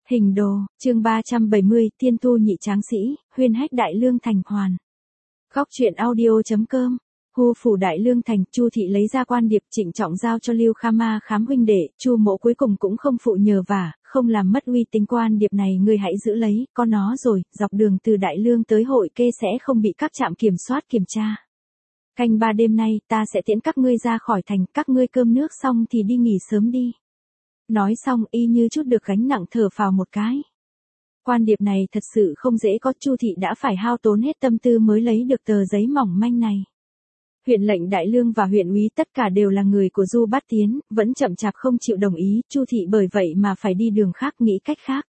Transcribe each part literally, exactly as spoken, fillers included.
Hình đồ, chương ba trăm bảy mươi, tiên tu nhị tráng sĩ, huyên hách đại lương thành hoàn. Góc truyện audio.com. Hu phủ đại lương thành, Chu thị lấy ra quan điệp trịnh trọng giao cho Lưu Khama khám huynh đệ, Chu mộ cuối cùng cũng không phụ nhờ vả, không làm mất uy tín quan điệp này ngươi hãy giữ lấy, có nó rồi, dọc đường từ đại lương tới hội kê sẽ không bị các trạm kiểm soát kiểm tra. Canh ba đêm nay, ta sẽ tiễn các ngươi ra khỏi thành, các ngươi cơm nước xong thì đi nghỉ sớm đi. Nói xong y như chút được gánh nặng thở phào một cái. Quan điệp này thật sự không dễ có, Chu thị đã phải hao tốn hết tâm tư mới lấy được tờ giấy mỏng manh này. Huyện lệnh Đại Lương và huyện úy tất cả đều là người của Du Bát Tiến, vẫn chậm chạp không chịu đồng ý, Chu thị bởi vậy mà phải đi đường khác nghĩ cách khác.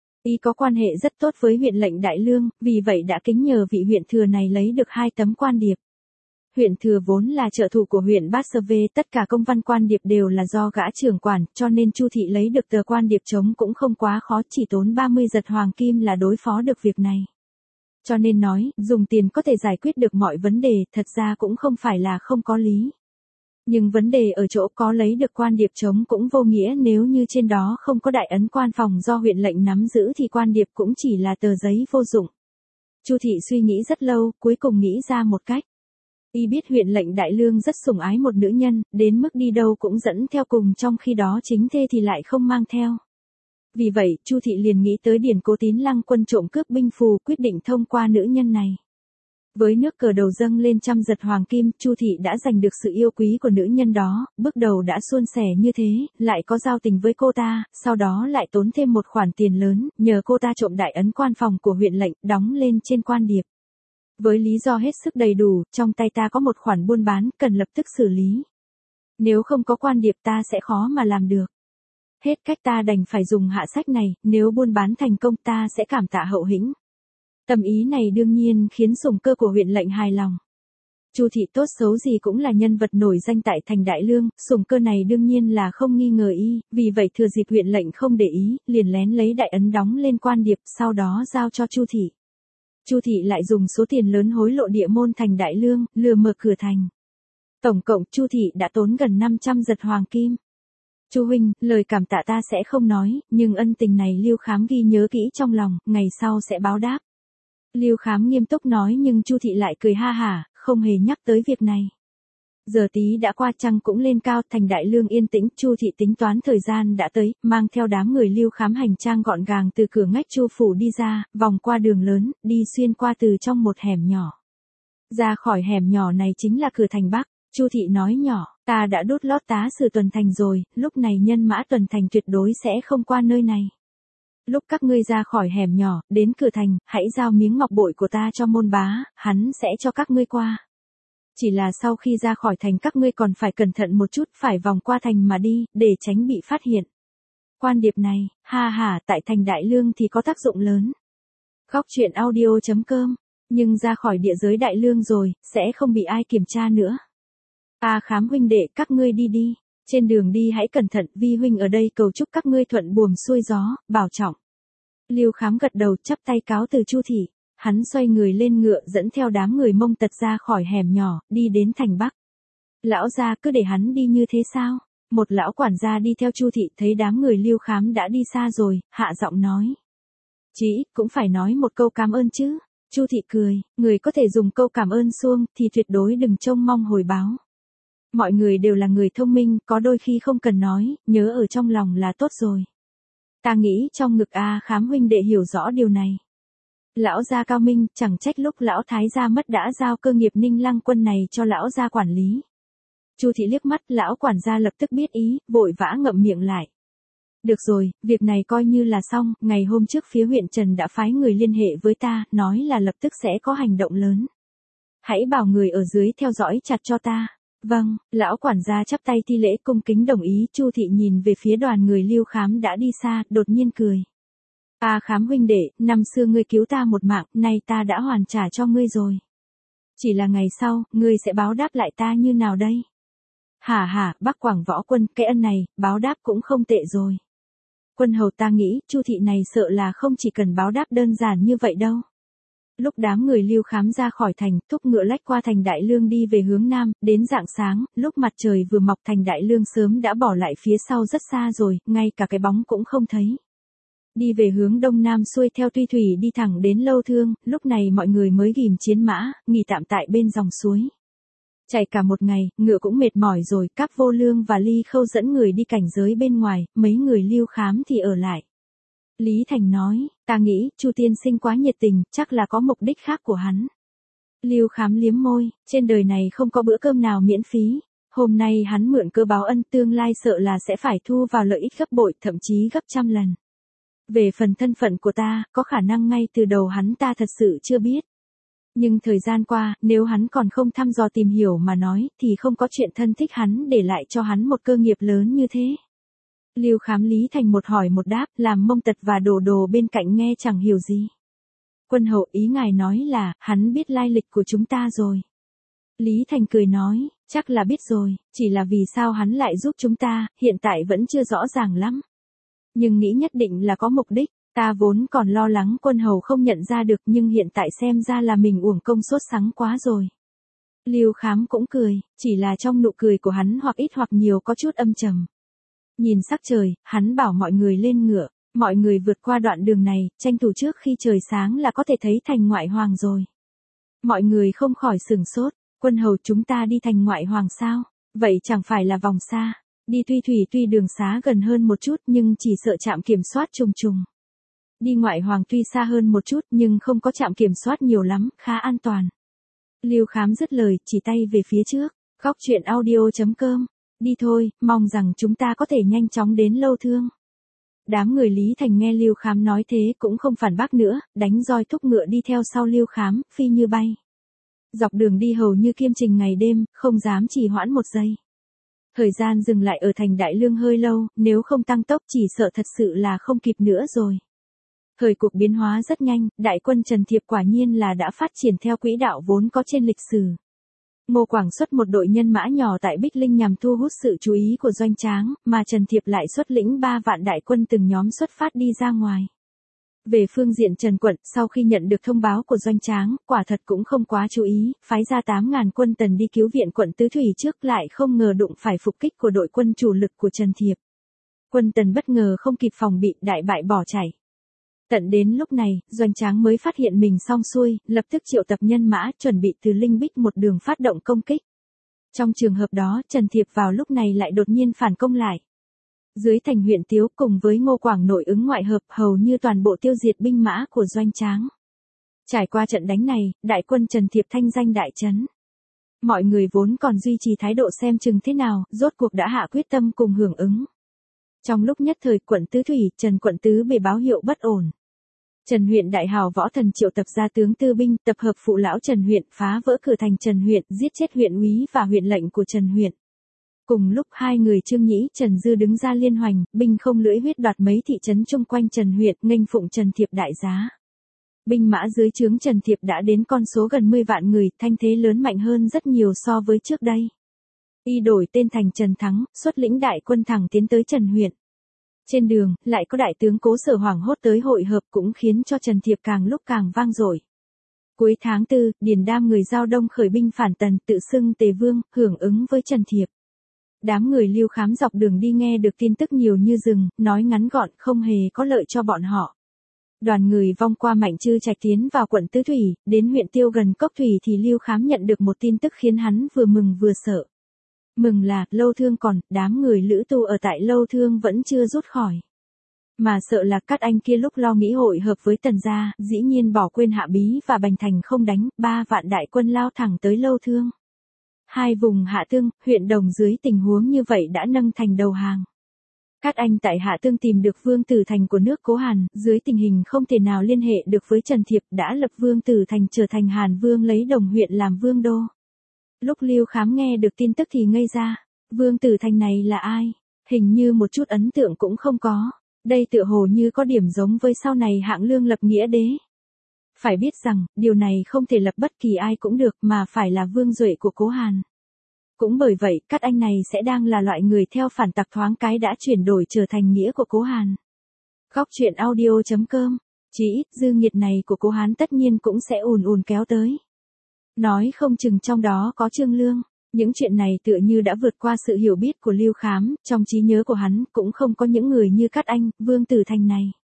Y có quan hệ rất tốt với huyện lệnh Đại Lương, vì vậy đã kính nhờ vị huyện thừa này lấy được hai tấm quan điệp. Huyện thừa vốn là trợ thủ của huyện Bát Sơ Vê, tất cả công văn quan điệp đều là do gã trưởng quản, cho nên Chu thị lấy được tờ quan điệp trống cũng không quá khó, chỉ tốn ba mươi giật hoàng kim là đối phó được việc này. Cho nên nói, dùng tiền có thể giải quyết được mọi vấn đề, thật ra cũng không phải là không có lý. Nhưng vấn đề ở chỗ có lấy được quan điệp trống cũng vô nghĩa, nếu như trên đó không có đại ấn quan phòng do huyện lệnh nắm giữ thì quan điệp cũng chỉ là tờ giấy vô dụng. Chu thị suy nghĩ rất lâu, cuối cùng nghĩ ra một cách. Y biết huyện lệnh Đại Lương rất sủng ái một nữ nhân, đến mức đi đâu cũng dẫn theo cùng, trong khi đó chính thê thì lại không mang theo. Vì vậy, Chu thị liền nghĩ tới điển Cố Tín Lăng quân trộm cướp binh phù, quyết định thông qua nữ nhân này. Với nước cờ đầu dâng lên trăm giật hoàng kim, Chu thị đã giành được sự yêu quý của nữ nhân đó, bước đầu đã suôn sẻ như thế, lại có giao tình với cô ta, sau đó lại tốn thêm một khoản tiền lớn, nhờ cô ta trộm đại ấn quan phòng của huyện lệnh, đóng lên trên quan điệp. Với lý do hết sức đầy đủ, trong tay ta có một khoản buôn bán, cần lập tức xử lý. Nếu không có quan điệp ta sẽ khó mà làm được. Hết cách ta đành phải dùng hạ sách này, nếu buôn bán thành công ta sẽ cảm tạ hậu hĩnh. Tâm ý này đương nhiên khiến sủng cơ của huyện lệnh hài lòng. Chu thị tốt xấu gì cũng là nhân vật nổi danh tại thành Đại Lương, sủng cơ này đương nhiên là không nghi ngờ y, vì vậy thừa dịp huyện lệnh không để ý, liền lén lấy đại ấn đóng lên quan điệp, sau đó giao cho Chu thị. Chu thị lại dùng số tiền lớn hối lộ địa môn thành Đại Lương, lừa mở cửa thành. Tổng cộng Chu thị đã tốn gần năm trăm giật hoàng kim. Chu huynh, lời cảm tạ ta sẽ không nói, nhưng ân tình này Lưu Khám ghi nhớ kỹ trong lòng, ngày sau sẽ báo đáp. Lưu Khám nghiêm túc nói, nhưng Chu thị lại cười ha hả, không hề nhắc tới việc này. Giờ tí đã qua, trăng cũng lên cao, thành Đại Lương yên tĩnh, Chu thị tính toán thời gian đã tới, mang theo đám người Lưu Khám hành trang gọn gàng từ cửa ngách Chu phủ đi ra, vòng qua đường lớn, đi xuyên qua từ trong một hẻm nhỏ. Ra khỏi hẻm nhỏ này chính là cửa thành Bắc. Chu thị nói nhỏ, ta đã đốt lót tá sử tuần thành rồi, lúc này nhân mã tuần thành tuyệt đối sẽ không qua nơi này. Lúc các ngươi ra khỏi hẻm nhỏ, đến cửa thành, hãy giao miếng ngọc bội của ta cho môn bá, hắn sẽ cho các ngươi qua. Chỉ là sau khi ra khỏi thành các ngươi còn phải cẩn thận một chút, phải vòng qua thành mà đi, để tránh bị phát hiện. Quan điệp này, ha ha, tại thành Đại Lương thì có tác dụng lớn. Góc truyện audio.com, nhưng ra khỏi địa giới Đại Lương rồi, sẽ không bị ai kiểm tra nữa. A Khám huynh đệ, các ngươi đi đi, trên đường đi hãy cẩn thận, vi huynh ở đây cầu chúc các ngươi thuận buồm xuôi gió, bảo trọng. Lưu Khám gật đầu chắp tay cáo từ Chu thị, hắn xoay người lên ngựa dẫn theo đám người Mông Tật ra khỏi hẻm nhỏ, đi đến thành Bắc. Lão gia cứ để hắn đi như thế sao? Một lão quản gia đi theo Chu thị thấy đám người Lưu Khám đã đi xa rồi, hạ giọng nói. Chí ít cũng phải nói một câu cảm ơn chứ. Chu thị cười, người có thể dùng câu cảm ơn suông thì tuyệt đối đừng trông mong hồi báo. Mọi người đều là người thông minh, có đôi khi không cần nói, nhớ ở trong lòng là tốt rồi. Ta nghĩ trong ngực A Khám huynh đệ hiểu rõ điều này. Lão gia cao minh, chẳng trách lúc lão thái gia mất đã giao cơ nghiệp Ninh Lăng quân này cho lão gia quản lý. Chu thị liếc mắt, lão quản gia lập tức biết ý, vội vã ngậm miệng lại. Được rồi, việc này coi như là xong, ngày hôm trước phía huyện Trần đã phái người liên hệ với ta, nói là lập tức sẽ có hành động lớn. Hãy bảo người ở dưới theo dõi chặt cho ta. Vâng, lão quản gia chắp tay thi lễ cung kính đồng ý. Chu thị nhìn về phía đoàn người Lưu Khám đã đi xa, đột nhiên cười. A Khám huynh đệ, năm xưa ngươi cứu ta một mạng, nay ta đã hoàn trả cho ngươi rồi. Chỉ là ngày sau, ngươi sẽ báo đáp lại ta như nào đây? Hả hả, Bắc Quảng Võ Quân, cái ân này, báo đáp cũng không tệ rồi. Quân hầu, ta nghĩ, Chu thị này sợ là không chỉ cần báo đáp đơn giản như vậy đâu. Lúc đám người Lưu Khám ra khỏi thành, thúc ngựa lách qua thành Đại Lương đi về hướng nam, đến rạng sáng, lúc mặt trời vừa mọc thành Đại Lương sớm đã bỏ lại phía sau rất xa rồi, ngay cả cái bóng cũng không thấy. Đi về hướng đông nam xuôi theo Tuy Thủy đi thẳng đến Lâu Thương, lúc này mọi người mới ghim chiến mã, nghỉ tạm tại bên dòng suối. Chạy cả một ngày, ngựa cũng mệt mỏi rồi, Cáp Vô Lương và Ly Khâu dẫn người đi cảnh giới bên ngoài, mấy người Lưu Khám thì ở lại. Lý Thành nói, ta nghĩ, Chu tiên sinh quá nhiệt tình, chắc là có mục đích khác của hắn. Lưu Khám liếm môi, trên đời này không có bữa cơm nào miễn phí. Hôm nay hắn mượn cơ báo ân, tương lai sợ là sẽ phải thu vào lợi ích gấp bội, thậm chí gấp trăm lần. Về phần thân phận của ta, có khả năng ngay từ đầu hắn ta thật sự chưa biết. Nhưng thời gian qua, nếu hắn còn không thăm dò tìm hiểu mà nói, thì không có chuyện thân thích hắn để lại cho hắn một cơ nghiệp lớn như thế. Lưu Khám Lý Thành một hỏi một đáp, làm Mông Tật và Đồ Đồ bên cạnh nghe chẳng hiểu gì. Quân hậu, ý ngài nói là, hắn biết lai lịch của chúng ta rồi. Lý Thành cười nói, chắc là biết rồi, chỉ là vì sao hắn lại giúp chúng ta, hiện tại vẫn chưa rõ ràng lắm. Nhưng nghĩ nhất định là có mục đích, ta vốn còn lo lắng quân hầu không nhận ra được, nhưng hiện tại xem ra là mình uổng công sốt sắng quá rồi. Lưu Khám cũng cười, chỉ là trong nụ cười của hắn hoặc ít hoặc nhiều có chút âm trầm. Nhìn sắc trời, hắn bảo mọi người lên ngựa, mọi người vượt qua đoạn đường này, tranh thủ trước khi trời sáng là có thể thấy thành ngoại hoàng rồi. Mọi người không khỏi sửng sốt, quân hầu chúng ta đi thành ngoại hoàng sao, vậy chẳng phải là vòng xa. Đi Tuy Thủy tuy đường xá gần hơn một chút nhưng chỉ sợ trạm kiểm soát trùng trùng. Đi ngoại hoàng tuy xa hơn một chút nhưng không có trạm kiểm soát nhiều lắm, khá an toàn. Lưu Khám dứt lời, chỉ tay về phía trước, góc truyện audio chấm com. Đi thôi, mong rằng chúng ta có thể nhanh chóng đến Lâu Thương. Đám người Lý Thành nghe Lưu Khám nói thế cũng không phản bác nữa, đánh roi thúc ngựa đi theo sau Lưu Khám, phi như bay. Dọc đường đi hầu như kiêm trình ngày đêm, không dám trì hoãn một giây. Thời gian dừng lại ở thành Đại Lương hơi lâu, nếu không tăng tốc chỉ sợ thật sự là không kịp nữa rồi. Thời cuộc biến hóa rất nhanh, đại quân Trần Thiệp quả nhiên là đã phát triển theo quỹ đạo vốn có trên lịch sử. Ngô Quảng xuất một đội nhân mã nhỏ tại Bích Linh nhằm thu hút sự chú ý của Doanh Tráng, mà Trần Thiệp lại xuất lĩnh ba vạn đại quân từng nhóm xuất phát đi ra ngoài. Về phương diện Trần Quận, sau khi nhận được thông báo của Doanh Tráng, quả thật cũng không quá chú ý, phái ra tám ngàn quân Tần đi cứu viện quận Tứ Thủy trước lại không ngờ đụng phải phục kích của đội quân chủ lực của Trần Thiệp. Quân Tần bất ngờ không kịp phòng bị, đại bại bỏ chạy. Tận đến lúc này, Doanh Tráng mới phát hiện mình xong xuôi, lập tức triệu tập nhân mã, chuẩn bị từ Linh Bích một đường phát động công kích. Trong trường hợp đó, Trần Thiệp vào lúc này lại đột nhiên phản công lại. Dưới thành huyện Tiếu cùng với Ngô Quảng nội ứng ngoại hợp hầu như toàn bộ tiêu diệt binh mã của Doanh Tráng. Trải qua trận đánh này, đại quân Trần Thiệp thanh danh đại chấn. Mọi người vốn còn duy trì thái độ xem chừng thế nào, rốt cuộc đã hạ quyết tâm cùng hưởng ứng. Trong lúc nhất thời quận Tứ Thủy, Trần Quận Tứ bề báo hiệu bất ổn. Trần huyện đại hào võ thần triệu tập ra tướng tư binh, tập hợp phụ lão Trần huyện, phá vỡ cửa thành Trần huyện, giết chết huyện úy và huyện lệnh của Trần huyện. Cùng lúc hai người Trương Nhĩ, Trần Dư đứng ra liên hoành, binh không lưỡi huyết đoạt mấy thị trấn chung quanh Trần huyện, nghênh phụng Trần Thiệp đại giá. Binh mã dưới trướng Trần Thiệp đã đến con số gần mười vạn người, thanh thế lớn mạnh hơn rất nhiều so với trước đây. Y đổi tên thành Trần Thắng, xuất lĩnh đại quân thẳng tiến tới Trần huyện. Trên đường, lại có đại tướng Cố Sở hoảng hốt tới hội hợp cũng khiến cho Trần Thiệp càng lúc càng vang dội. Cuối tháng tư, Điền Đam người Giao Đông khởi binh phản Tần, tự xưng Tề Vương, hưởng ứng với Trần Thiệp. Đám người Lưu Khám dọc đường đi nghe được tin tức nhiều như rừng, nói ngắn gọn không hề có lợi cho bọn họ. Đoàn người vong qua Mạnh Trư Trạch tiến vào quận Tứ Thủy, đến huyện Tiêu gần Cốc Thủy thì Lưu Khám nhận được một tin tức khiến hắn vừa mừng vừa sợ. Mừng là, Lâu Thương còn, đám người Lữ Tu ở tại Lâu Thương vẫn chưa rút khỏi. Mà sợ là các anh kia lúc lo nghĩ hội hợp với Tần gia, dĩ nhiên bỏ quên Hạ Bí và Bành Thành không đánh, ba vạn đại quân lao thẳng tới Lâu Thương. Hai vùng Hạ Tương, huyện Đồng dưới tình huống như vậy đã nâng thành đầu hàng. Các anh tại Hạ Tương tìm được Vương Tử Thành của nước Cố Hàn, dưới tình hình không thể nào liên hệ được với Trần Thiệp đã lập Vương Tử Thành trở thành Hàn Vương lấy Đồng huyện làm vương đô. Lúc Lưu Khám nghe được tin tức thì ngây ra, Vương Tử Thành này là ai? Hình như một chút ấn tượng cũng không có, đây tựa hồ như có điểm giống với sau này Hạng Lương lập nghĩa đế. Phải biết rằng, điều này không thể lập bất kỳ ai cũng được mà phải là vương duệ của Cố Hàn. Cũng bởi vậy, các anh này sẽ đang là loại người theo phản tặc thoáng cái đã chuyển đổi trở thành nghĩa của Cố Hàn. Góc truyện audio chấm com, chỉ ít dư nghiệt này của Cố Hán tất nhiên cũng sẽ ùn ùn kéo tới. Nói không chừng trong đó có Trương Lương, những chuyện này tựa như đã vượt qua sự hiểu biết của Lưu Khám, trong trí nhớ của hắn cũng không có những người như các anh, Vương Tử Thành này.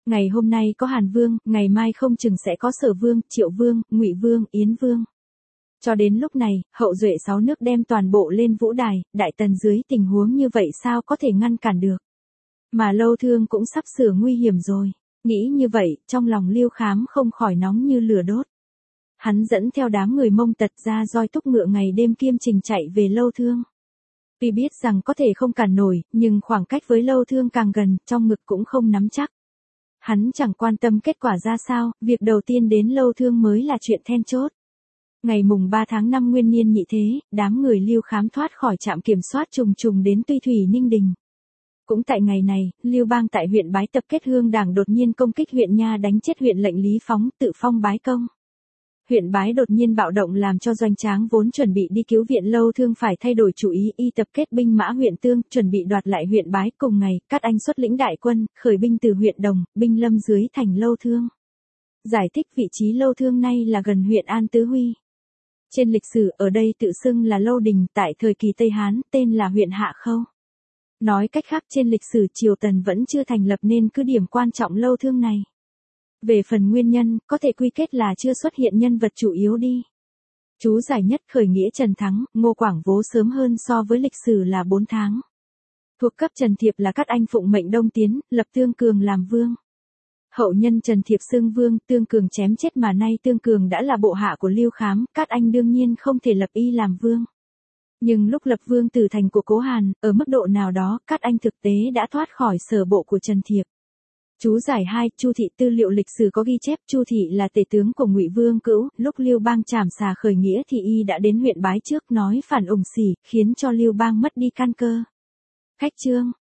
Ngày hôm nay có Hàn Vương, ngày mai không chừng sẽ có Sở Vương, Triệu Vương, Ngụy Vương, Yến Vương. Cho đến lúc này, hậu duệ sáu nước đem toàn bộ lên vũ đài, Đại Tần dưới tình huống như vậy sao có thể ngăn cản được. Mà Lâu Thương cũng sắp sửa nguy hiểm rồi. Nghĩ như vậy, trong lòng Lưu Khám không khỏi nóng như lửa đốt. Hắn dẫn theo đám người Mông Tật ra roi túc ngựa ngày đêm kiêm trình chạy về Lâu Thương. Tuy biết rằng có thể không cản nổi, nhưng khoảng cách với Lâu Thương càng gần, trong ngực cũng không nắm chắc. Hắn chẳng quan tâm kết quả ra sao, việc đầu tiên đến Lâu Thương mới là chuyện then chốt. Ngày mùng ba tháng năm nguyên niên nhị thế, đám người Lưu Khám thoát khỏi trạm kiểm soát trùng trùng đến Tuy Thủy Ninh Đình. Cũng tại ngày này, Lưu Bang tại huyện Bái tập kết hương đảng đột nhiên công kích huyện Nha đánh chết huyện lệnh Lý Phóng, tự phong bái công. Huyện Bái đột nhiên bạo động làm cho Doanh Tráng vốn chuẩn bị đi cứu viện Lâu Thương phải thay đổi chủ ý, y tập kết binh mã huyện Tương, chuẩn bị đoạt lại huyện Bái. Cùng ngày, Cát Anh xuất lĩnh đại quân, khởi binh từ huyện Đồng, binh lâm dưới thành Lâu Thương. Giải thích vị trí Lâu Thương nay là gần huyện An Tứ Huy. Trên lịch sử, ở đây tự xưng là Lâu Đình, tại thời kỳ Tây Hán, tên là huyện Hạ Khâu. Nói cách khác, trên lịch sử Triều Tần vẫn chưa thành lập nên cứ điểm quan trọng Lâu Thương này. Về phần nguyên nhân, có thể quy kết là chưa xuất hiện nhân vật chủ yếu đi. Chú giải nhất khởi nghĩa Trần Thắng, Ngô Quảng Vố sớm hơn so với lịch sử là bốn tháng. Thuộc cấp Trần Thiệp là Cát Anh phụng mệnh đông tiến, lập Tương Cường làm vương. Hậu nhân Trần Thiệp xưng vương, Tương Cường chém chết mà nay Tương Cường đã là bộ hạ của Lưu Khám, Cát Anh đương nhiên không thể lập y làm vương. Nhưng lúc lập vương tử thành của Cố Hàn, ở mức độ nào đó, Cát Anh thực tế đã thoát khỏi sở bộ của Trần Thiệp. Chú giải hai, Chu Thị tư liệu lịch sử có ghi chép Chu Thị là tể tướng của Ngụy Vương Cữu, lúc Lưu Bang trảm xà khởi nghĩa thì y đã đến huyện Bái trước nói phản ủng xỉ, khiến cho Lưu Bang mất đi căn cơ. Khách chương